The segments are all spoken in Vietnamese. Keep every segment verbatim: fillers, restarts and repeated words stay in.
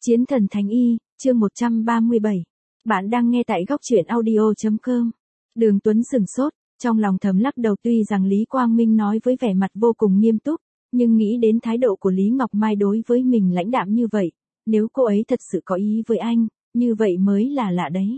Chiến thần Thánh Y, chương một trăm ba mươi bảy. Bạn đang nghe tại góc truyện audio chấm com. Đường Tuấn sửng sốt, trong lòng thầm lắc đầu, tuy rằng Lý Quang Minh nói với vẻ mặt vô cùng nghiêm túc, nhưng nghĩ đến thái độ của Lý Ngọc Mai đối với mình lãnh đạm như vậy, nếu cô ấy thật sự có ý với anh, như vậy mới là lạ đấy.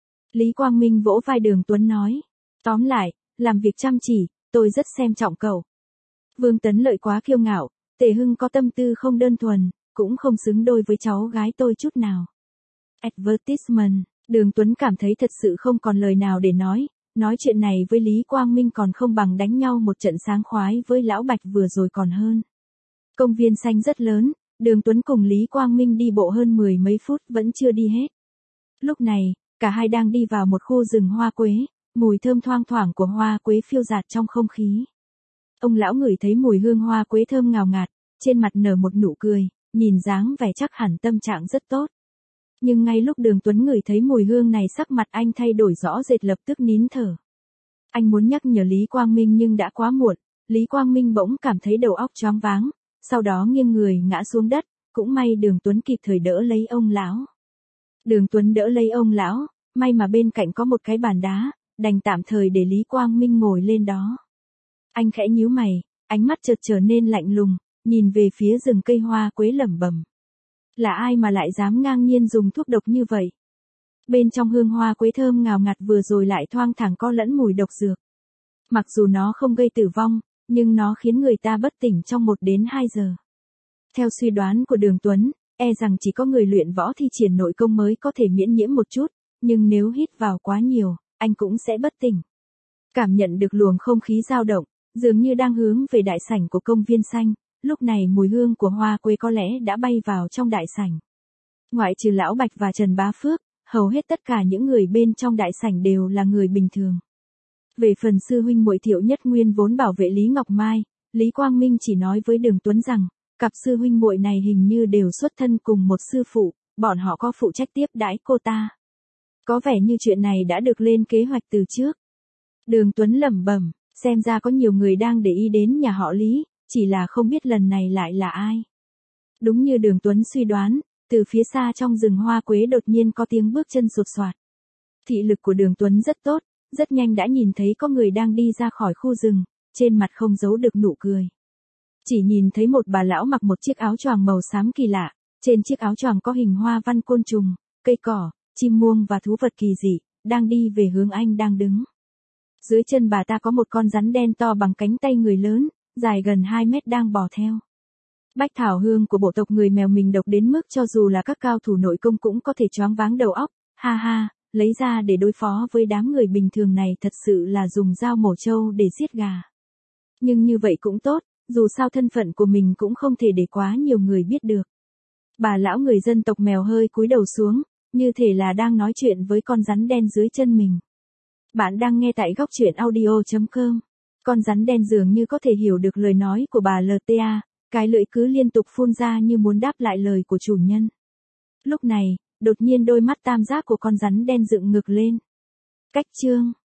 Lý Quang Minh vỗ vai Đường Tuấn nói, tóm lại, làm việc chăm chỉ, tôi rất xem trọng cậu. Vương Tấn Lợi quá kiêu ngạo, Tề Hưng có tâm tư không đơn thuần, cũng không xứng đôi với cháu gái tôi chút nào. Advertisement, Đường Tuấn cảm thấy thật sự không còn lời nào để nói, nói chuyện này với Lý Quang Minh còn không bằng đánh nhau một trận sáng khoái với Lão Bạch vừa rồi còn hơn. Công viên xanh rất lớn, Đường Tuấn cùng Lý Quang Minh đi bộ hơn mười mấy phút vẫn chưa đi hết. Lúc này, cả hai đang đi vào một khu rừng hoa quế, mùi thơm thoang thoảng của hoa quế phiêu dạt trong không khí. Ông lão ngửi thấy mùi hương hoa quế thơm ngào ngạt, trên mặt nở một nụ cười, nhìn dáng vẻ chắc hẳn tâm trạng rất tốt. Nhưng ngay lúc Đường Tuấn ngửi thấy mùi hương này, sắc mặt anh thay đổi rõ rệt, lập tức nín thở. Anh muốn nhắc nhở Lý Quang Minh nhưng đã quá muộn, Lý Quang Minh bỗng cảm thấy đầu óc choáng váng, sau đó nghiêng người ngã xuống đất, cũng may Đường Tuấn kịp thời đỡ lấy ông lão. Đường Tuấn đỡ lấy ông lão, may mà bên cạnh có một cái bàn đá, đành tạm thời để Lý Quang Minh ngồi lên đó. Anh khẽ nhíu mày, ánh mắt chợt trở nên lạnh lùng, nhìn về phía rừng cây hoa quế lẩm bẩm. Là ai mà lại dám ngang nhiên dùng thuốc độc như vậy? Bên trong hương hoa quế thơm ngào ngạt vừa rồi lại thoang thoảng có lẫn mùi độc dược. Mặc dù nó không gây tử vong, nhưng nó khiến người ta bất tỉnh trong một đến hai giờ. Theo suy đoán của Đường Tuấn, e rằng chỉ có người luyện võ thi triển nội công mới có thể miễn nhiễm một chút, nhưng nếu hít vào quá nhiều, anh cũng sẽ bất tỉnh. Cảm nhận được luồng không khí dao động, dường như đang hướng về đại sảnh của công viên xanh, lúc này mùi hương của hoa quế có lẽ đã bay vào trong đại sảnh. Ngoại trừ Lão Bạch và Trần Bá Phước, hầu hết tất cả những người bên trong đại sảnh đều là người bình thường. Về phần sư huynh muội Thiệu Nhất Nguyên vốn bảo vệ Lý Ngọc Mai, Lý Quang Minh chỉ nói với Đường Tuấn rằng, cặp sư huynh muội này hình như đều xuất thân cùng một sư phụ, bọn họ có phụ trách tiếp đãi cô ta. Có vẻ như chuyện này đã được lên kế hoạch từ trước. Đường Tuấn lẩm bẩm, xem ra có nhiều người đang để ý đến nhà họ Lý, chỉ là không biết lần này lại là ai. Đúng như Đường Tuấn suy đoán, từ phía xa trong rừng hoa quế đột nhiên có tiếng bước chân sột soạt. Thị lực của Đường Tuấn rất tốt, rất nhanh đã nhìn thấy có người đang đi ra khỏi khu rừng, trên mặt không giấu được nụ cười. Chỉ nhìn thấy một bà lão mặc một chiếc áo choàng màu xám kỳ lạ, trên chiếc áo choàng có hình hoa văn côn trùng, cây cỏ, chim muông và thú vật kỳ dị, đang đi về hướng anh đang đứng. Dưới chân bà ta có một con rắn đen to bằng cánh tay người lớn, dài gần hai mét đang bò theo. Bách thảo hương của bộ tộc người mèo mình độc đến mức cho dù là các cao thủ nội công cũng có thể choáng váng đầu óc, ha ha, lấy ra để đối phó với đám người bình thường này thật sự là dùng dao mổ trâu để giết gà. Nhưng như vậy cũng tốt, dù sao thân phận của mình cũng không thể để quá nhiều người biết được. Bà lão người dân tộc mèo hơi cúi đầu xuống, như thể là đang nói chuyện với con rắn đen dưới chân mình. Bạn đang nghe tại góc truyện audio chấm com. Con rắn đen dường như có thể hiểu được lời nói của bà lờ tê a, cái lưỡi cứ liên tục phun ra như muốn đáp lại lời của chủ nhân. Lúc này, đột nhiên đôi mắt tam giác của con rắn đen dựng ngược lên. Cách chương.